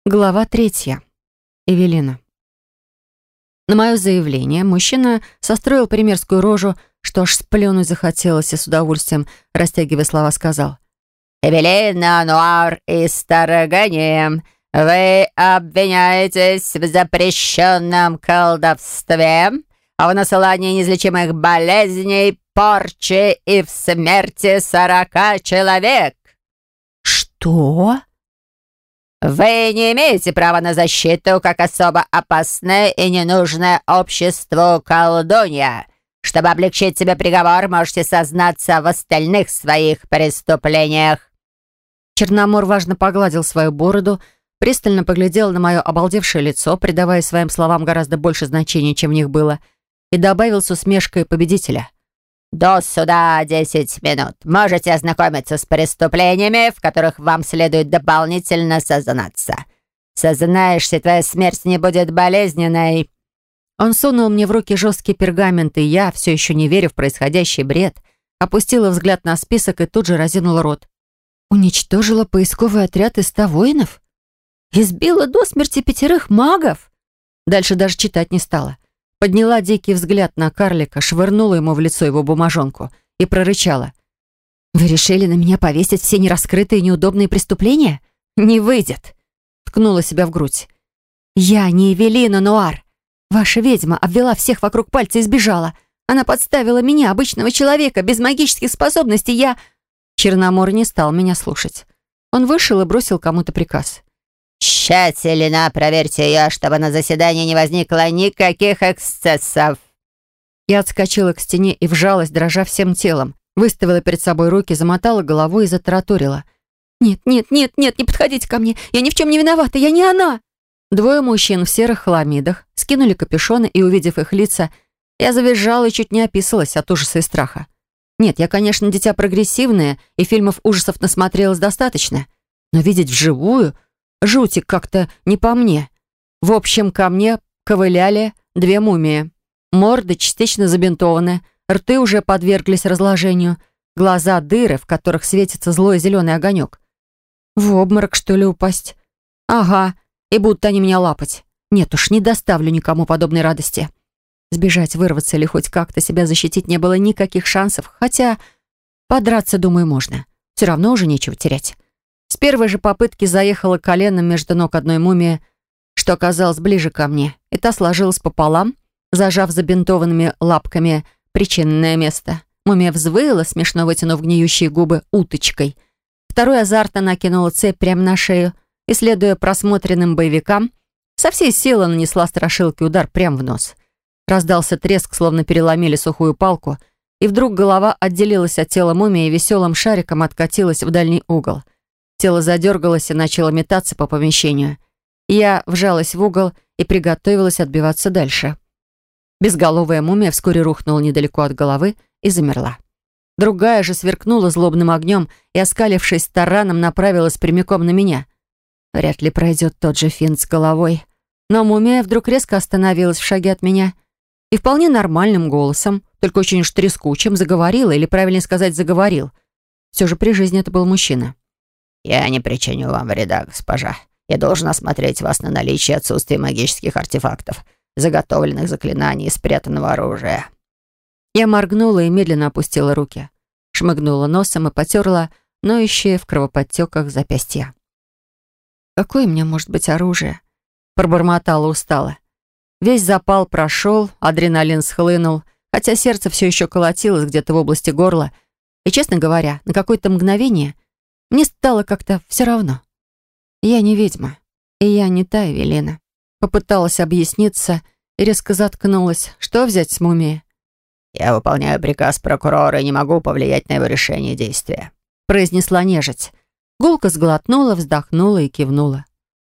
Глава 3. Эвелина. На мое заявление мужчина состроил примерскую рожу, что аж сплюнуть захотелось, и с удовольствием, растягивая слова, сказал: «Эвелина Нуар из Тарагани, вы обвиняетесь в запрещенном колдовстве, в насылании неизлечимых болезней, порче и в смерти 40 человек». «Что?» «Вы не имеете права на защиту, как особо опасное и ненужное обществу колдунья. Чтобы облегчить себе приговор, можете сознаться в остальных своих преступлениях». Черномор важно погладил свою бороду, пристально поглядел на мое обалдевшее лицо, придавая своим словам гораздо больше значения, чем в них было, и добавил с усмешкой победителя: «До суда 10 минут. Можете ознакомиться с преступлениями, в которых вам следует дополнительно сознаться. Сознаешься, твоя смерть не будет болезненной». Он сунул мне в руки жесткий пергамент, и я, все еще не веря в происходящий бред, опустила взгляд на список и тут же разинула рот. Уничтожила поисковый отряд из 100 воинов? Избила до смерти 5 магов? Дальше даже читать не стала. Подняла дикий взгляд на карлика, швырнула ему в лицо его бумажонку и прорычала: «Вы решили на меня повесить все нераскрытые неудобные преступления? Не выйдет!» Ткнула себя в грудь. «Я не Эвелина Нуар. Ваша ведьма обвела всех вокруг пальца и сбежала. Она подставила меня, обычного человека, без магических способностей. Я...» Черномор не стал меня слушать. Он вышел и бросил кому-то приказ: «Тщательно проверьте ее, чтобы на заседании не возникло никаких эксцессов». Я отскочила к стене и вжалась, дрожа всем телом. Выставила перед собой руки, замотала головой и затараторила: «Нет, нет, нет, нет, не подходите ко мне. Я ни в чем не виновата, я не она». 2 мужчин в серых хламидах скинули капюшоны, и, увидев их лица, я завизжала и чуть не описалась от ужаса и страха. Нет, я, конечно, дитя прогрессивное, и фильмов ужасов насмотрелась достаточно, но видеть вживую жутик как-то не по мне. В общем, ко мне ковыляли 2 мумии. Морды частично забинтованы, рты уже подверглись разложению, глаза дыры, в которых светится злой зеленый огонек. В обморок, что ли, упасть? Ага, и будут они меня лапать. Нет уж, не доставлю никому подобной радости. Сбежать, вырваться или хоть как-то себя защитить не было никаких шансов, хотя подраться, думаю, можно. Все равно уже нечего терять. С первой же попытки заехала коленом между ног одной мумии, что оказалось ближе ко мне, и та сложилась пополам, зажав забинтованными лапками причинное место. Мумия взвыла, смешно вытянув гниющие губы уточкой. Второй азартно накинула цепь прямо на шею и, следуя просмотренным боевикам, со всей силы нанесла страшилке удар прямо в нос. Раздался треск, словно переломили сухую палку, и вдруг голова отделилась от тела мумии и веселым шариком откатилась в дальний угол. Тело задергалось и начало метаться по помещению. Я вжалась в угол и приготовилась отбиваться дальше. Безголовая мумия вскоре рухнула недалеко от головы и замерла. Другая же сверкнула злобным огнем и, оскалившись тараном, направилась прямиком на меня. Вряд ли пройдет тот же финт с головой. Но мумия вдруг резко остановилась в шаге от меня и вполне нормальным голосом, только очень уж трескучим, заговорила, или, правильнее сказать, заговорил. Все же при жизни это был мужчина. «Я не причиню вам вреда, госпожа. Я должен осмотреть вас на наличие и отсутствие магических артефактов, заготовленных заклинаний и спрятанного оружия». Я моргнула и медленно опустила руки, шмыгнула носом и потерла ноющие в кровоподтеках запястья. «Какое у меня может быть оружие?» Пробормотала устало. Весь запал прошел, адреналин схлынул, хотя сердце все еще колотилось где-то в области горла, и, честно говоря, на какое-то мгновение мне стало как-то все равно. Я не ведьма, и я не та Эвелина. Попыталась объясниться и резко заткнулась. Что взять с мумии? «Я выполняю приказ прокурора и не могу повлиять на его решение действия», произнесла нежить. Гулка сглотнула, вздохнула и кивнула.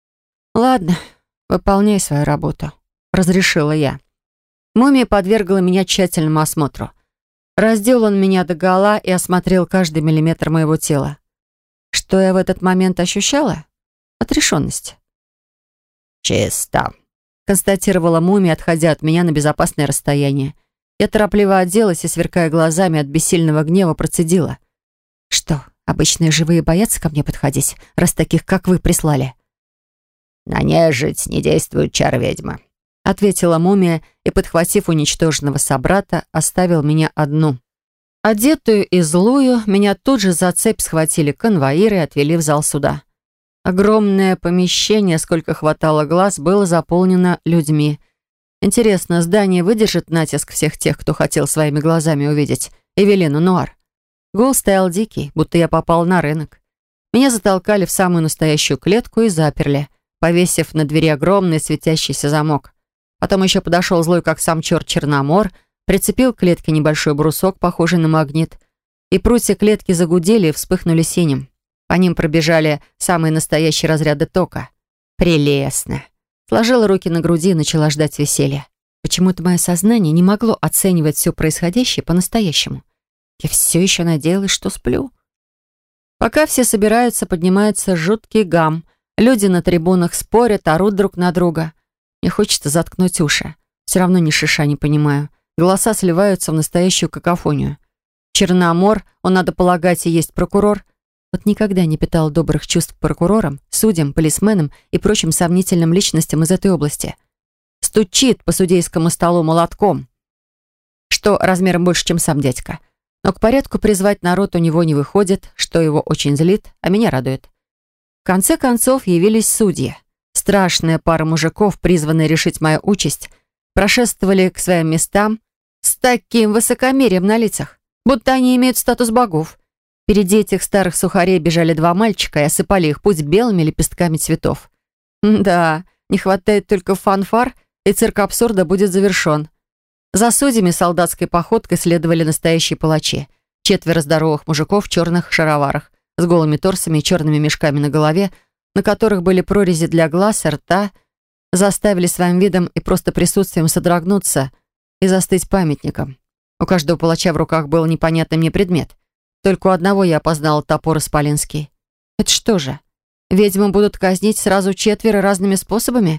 «Ладно, выполняй свою работу», — разрешила я. Мумия подвергла меня тщательному осмотру. Раздел он меня догола и осмотрел каждый миллиметр моего тела. Что я в этот момент ощущала? Отрешенность. «Чисто», — констатировала мумия, отходя от меня на безопасное расстояние. Я торопливо оделась и, сверкая глазами от бессильного гнева, процедила: «Что, обычные живые боятся ко мне подходить, раз таких, как вы, прислали?» На нежить не действуют чары ведьмы», — ответила мумия и, подхватив уничтоженного собрата, оставил меня одну. Одетую и злую, меня тут же за цепь схватили конвоиры и отвели в зал суда. Огромное помещение, сколько хватало глаз, было заполнено людьми. Интересно, здание выдержит натиск всех тех, кто хотел своими глазами увидеть Эвелину Нуар? Гул стоял дикий, будто я попал на рынок. Меня затолкали в самую настоящую клетку и заперли, повесив на двери огромный светящийся замок. Потом еще подошел злой, как сам черт, Черномор, прицепил к клетке небольшой брусок, похожий на магнит, и прутья клетки загудели и вспыхнули синим. По ним пробежали самые настоящие разряды тока. Прелестно. Сложила руки на груди и начала ждать веселья. Почему-то мое сознание не могло оценивать все происходящее по-настоящему. Я все еще надеялась, что сплю. Пока все собираются, поднимается жуткий гам. Люди на трибунах спорят, орут друг на друга. Мне хочется заткнуть уши. Все равно ни шиша не понимаю. Голоса сливаются в настоящую какофонию. Черномор, он, надо полагать, и есть прокурор. Вот никогда не питал добрых чувств к прокурорам, судьям, полисменам и прочим сомнительным личностям из этой области. Стучит по судейскому столу молотком, что размером больше, чем сам дядька. Но к порядку призвать народ у него не выходит, что его очень злит, а меня радует. В конце концов явились судьи. Страшная пара мужиков, призванная решить мою участь, прошествовали к своим местам с таким высокомерием на лицах, будто они имеют статус богов. Впереди этих старых сухарей бежали два мальчика и осыпали их путь белыми лепестками цветов. Да, не хватает только фанфар, и цирк абсурда будет завершен. За судьями солдатской походкой следовали настоящие палачи. 4 здоровых мужиков в черных шароварах, с голыми торсами и черными мешками на голове, на которых были прорези для глаз и рта, заставили своим видом и просто присутствием содрогнуться и застыть памятником. У каждого палача в руках был непонятный мне предмет. Только у одного я опознала топор исполинский. Это что же, ведьму будут казнить сразу 4 разными способами?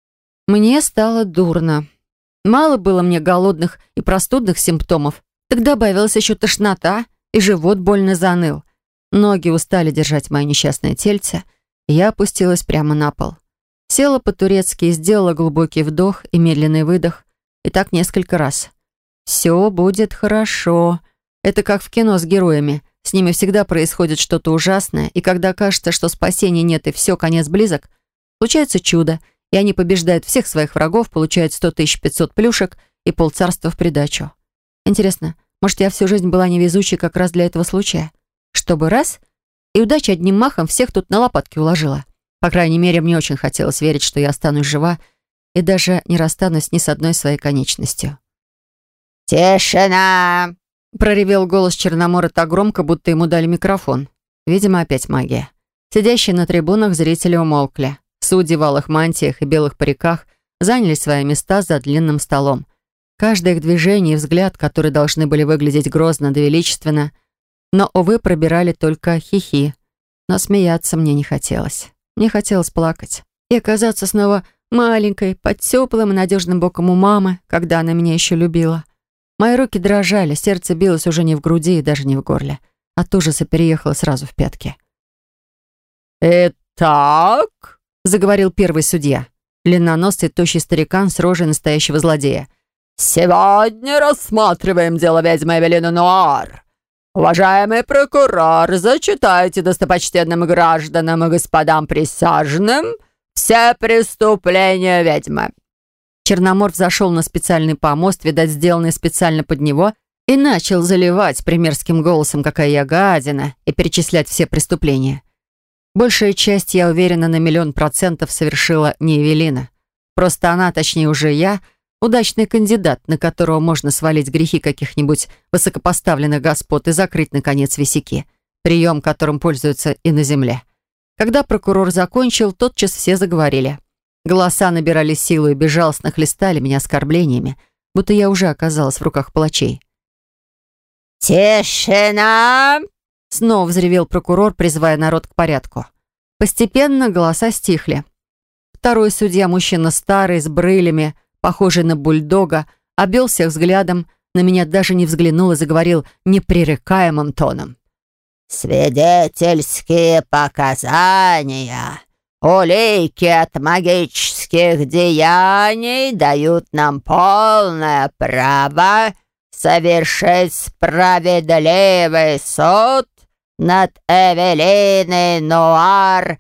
Мне стало дурно. Мало было мне голодных и простудных симптомов, так добавилась еще тошнота, и живот больно заныл. Ноги устали держать мое несчастное тельце, и я опустилась прямо на пол. Села по-турецки и сделала глубокий вдох и медленный выдох, и так несколько раз. «Все будет хорошо». Это как в кино с героями. С ними всегда происходит что-то ужасное, и когда кажется, что спасения нет и все, конец близок, случается чудо, и они побеждают всех своих врагов, получают 100 500 плюшек и полцарства в придачу. Интересно, может, я всю жизнь была невезучей как раз для этого случая? Чтобы раз, и удача одним махом всех тут на лопатки уложила. По крайней мере, мне очень хотелось верить, что я останусь жива и даже не расстанусь ни с одной своей конечностью. «Тишина!» — проревел голос Черномора так громко, будто ему дали микрофон. Видимо, опять магия. Сидящие на трибунах зрители умолкли. Судьи в алых мантиях и белых париках заняли свои места за длинным столом. Каждое их движение и взгляд, которые должны были выглядеть грозно да величественно, но, увы, пробирали только хихи. Но смеяться мне не хотелось. Мне хотелось плакать. И оказаться снова маленькой, под теплым и надежным боком у мамы, когда она меня еще любила. Мои руки дрожали, сердце билось уже не в груди и даже не в горле. От ужаса переехало сразу в пятки. «Итак», — заговорил первый судья, длинноносый, тощий старикан с рожей настоящего злодея. «Сегодня рассматриваем дело ведьмы Эвелины Нуар. Уважаемый прокурор, зачитайте достопочтенным гражданам и господам присяжным все преступления ведьмы». Черномор взошел на специальный помост, видать, сделанный специально под него, и начал заливать примерским голосом, какая я гадина, и перечислять все преступления. Большая часть, я уверена, на 1000000% совершила не Эвелина. Просто она, точнее уже я, удачный кандидат, на которого можно свалить грехи каких-нибудь высокопоставленных господ и закрыть, наконец, висяки, прием, которым пользуются и на земле. Когда прокурор закончил, тотчас все заговорили. Голоса набирали силу и безжалостно хлестали меня оскорблениями, будто я уже оказалась в руках палачей. «Тишина!» — снова взревел прокурор, призывая народ к порядку. Постепенно голоса стихли. Второй судья, мужчина старый, с брылями, похожий на бульдога, обвел всех взглядом, на меня даже не взглянул и заговорил непререкаемым тоном. «Свидетельские показания улики от магических деяний дают нам полное право совершить справедливый суд над Эвелиной Нуар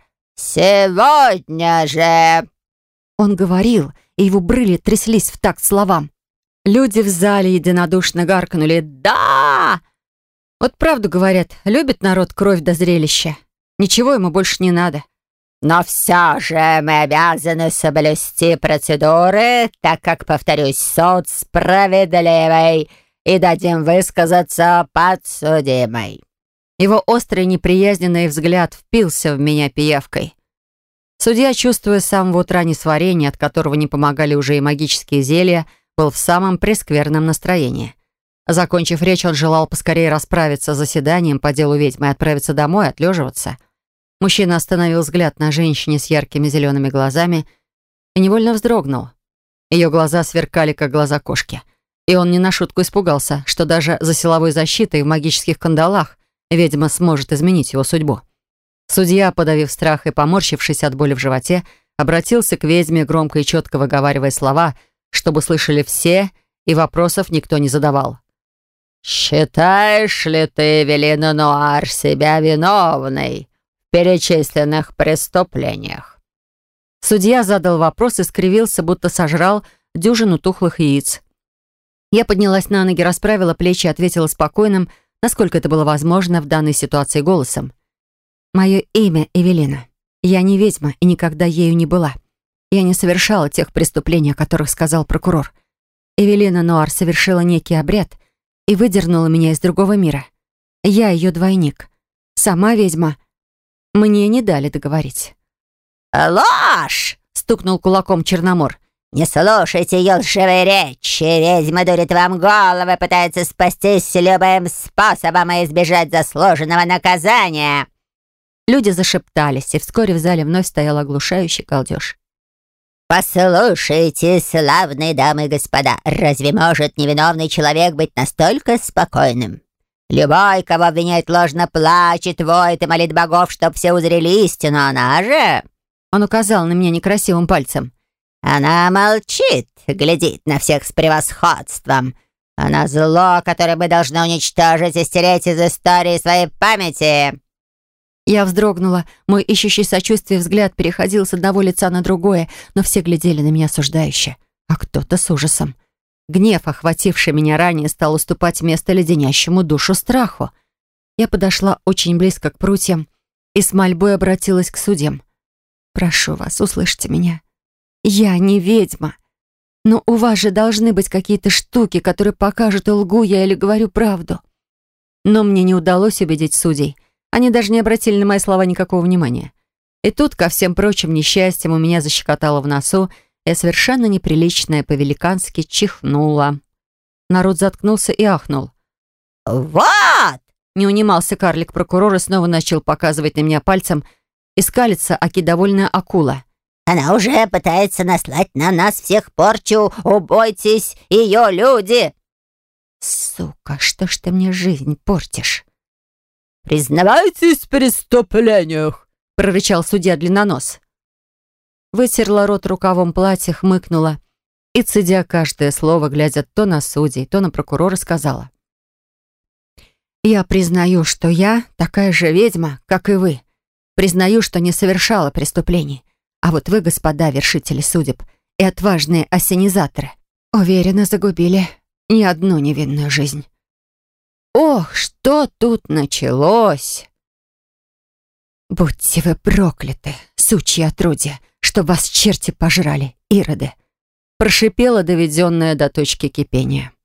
сегодня же!» Он говорил, и его брыли тряслись в такт словам. Люди в зале единодушно гаркнули «Да!». Вот правду говорят, любит народ кровь до зрелища. Ничего ему больше не надо. «Но все же мы обязаны соблюсти процедуры, так как, повторюсь, суд справедливый, и дадим высказаться подсудимой». Его острый неприязненный взгляд впился в меня пиявкой. Судья, чувствуя с самого утра несварение, от которого не помогали уже и магические зелья, был в самом прескверном настроении. Закончив речь, он желал поскорее расправиться с заседанием по делу ведьмы и отправиться домой отлеживаться. Мужчина остановил взгляд на женщине с яркими зелеными глазами и невольно вздрогнул. Ее глаза сверкали, как глаза кошки. И он не на шутку испугался, что даже за силовой защитой в магических кандалах ведьма сможет изменить его судьбу. Судья, подавив страх и поморщившись от боли в животе, обратился к ведьме, громко и четко выговаривая слова, чтобы слышали все, и вопросов никто не задавал. «Считаешь ли ты, Эвелина Нуар, себя виновной в перечисленных преступлениях?» Судья задал вопрос и скривился, будто сожрал дюжину тухлых яиц. Я поднялась на ноги, расправила плечи и ответила спокойным, насколько это было возможно в данной ситуации, голосом. «Мое имя Эвелина. Я не ведьма и никогда ею не была. Я не совершала тех преступлений, о которых сказал прокурор. Эвелина Нуар совершила некий обряд и выдернула меня из другого мира. Я ее двойник. Сама ведьма. Мне не дали договорить». «Ложь!» — стукнул кулаком Черномор. «Не слушайте ее лживые речи. Ведьма дурит вам головы, пытается спастись любым способом и избежать заслуженного наказания». Люди зашептались, и вскоре в зале вновь стоял оглушающий галдеж. «Послушайте, славные дамы и господа, разве может невиновный человек быть настолько спокойным? Любой, кого обвиняют ложно, плачет, воет и молит богов, чтоб все узрели истину, она же...» Он указал на меня некрасивым пальцем. «Она молчит, глядит на всех с превосходством. Она зло, которое мы должны уничтожить и стереть из истории своей памяти». Я вздрогнула. Мой ищущий сочувствие взгляд переходил с одного лица на другое, но все глядели на меня осуждающе, а кто-то с ужасом. Гнев, охвативший меня ранее, стал уступать место леденящему душу страху. Я подошла очень близко к прутьям и с мольбой обратилась к судьям. «Прошу вас, услышьте меня. Я не ведьма. Но у вас же должны быть какие-то штуки, которые покажут, лгу я или говорю правду». Но мне не удалось убедить судей. Они даже не обратили на мои слова никакого внимания. И тут, ко всем прочим несчастьям, у меня защекотало в носу, и я совершенно неприличная по-великански чихнула. Народ заткнулся и ахнул. «Вот!» — не унимался карлик-прокурор и снова начал показывать на меня пальцем и скалиться, аки довольная акула. «Она уже пытается наслать на нас всех порчу. Убойтесь ее, люди!» «Сука, что ж ты мне жизнь портишь?» «Признавайтесь в преступлениях!» — прорычал судья Длиннонос. Вытерла рот рукавом платья, хмыкнула и, цедя каждое слово, глядя то на судей, то на прокурора, сказала. «Я признаю, что я такая же ведьма, как и вы. Признаю, что не совершала преступлений. А вот вы, господа вершители судеб и отважные ассенизаторы, уверенно загубили не одну невинную жизнь». Ох, что тут началось! «Будьте вы прокляты, сучьи отродья, что вас черти пожрали, ироды!» прошипела доведенная до точки кипения.